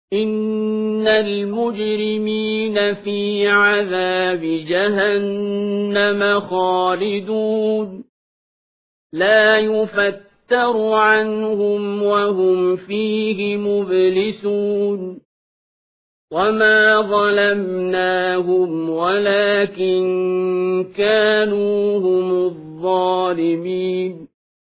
إن المجرمين في عذاب جهنم خالدون لا يفتر عنهم وهم فيه مبلسون وما ظلمناهم ولكن كانوا هم الظالمين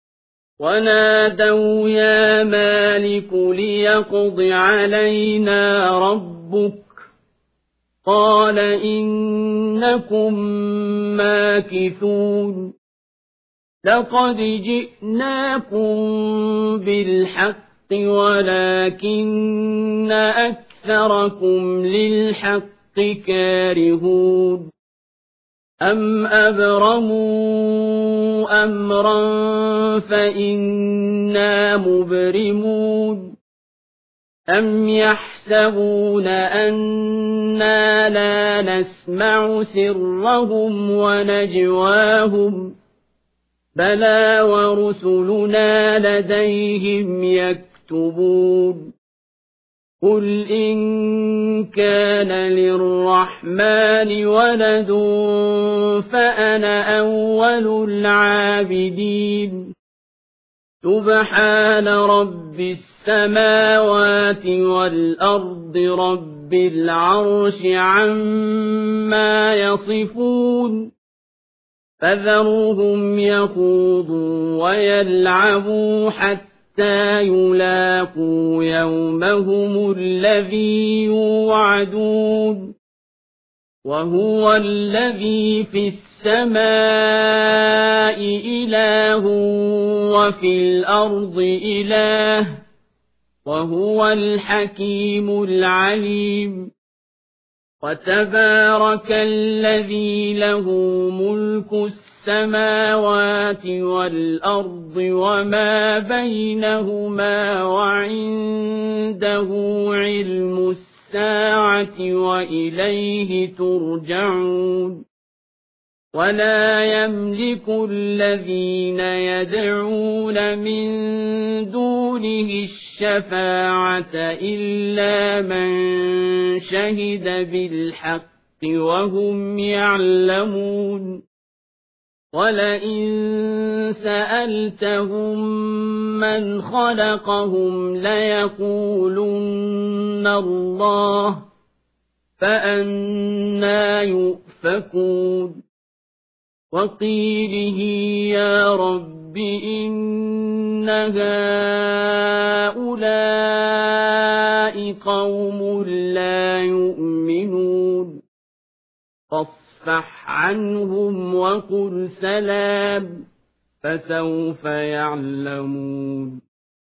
ونادوا يا مالك ليقض علينا ربك قال إنكم ماكثون لقد جئناكم بالحق ولكن أكثركم للحق كارهون أم أبرموا أمرا فإنا مبرمون أم يحسبون أنا لا نسمع سرهم ونجواهم بلى ورسلنا لديهم يكتبون قل إن كان للرحمن ولد فأنا أول العابدين سبحان رب السماوات والأرض رب العرش عما يصفون فذرهم يخوضوا ويلعبوا حتى يلاقوا يومهم الذي يوعدون وهو الذي في السماء إله وفي الأرض إله وهو الحكيم العليم وتبارك الذي له ملك السماوات والأرض وما بينهما وعنده علم الساعة وإليه ترجعون ولا يملك الذين يدعون من دونه الشفاعة إلا من شهد بالحق وهم يعلمون ولئن سألتهم من خلقهم ليقولن الله فأنى يؤفكون وقيله يا رب إن هؤلاء قوم لا يؤمنون فاصفح عنهم وقل سلام فسوف يعلمون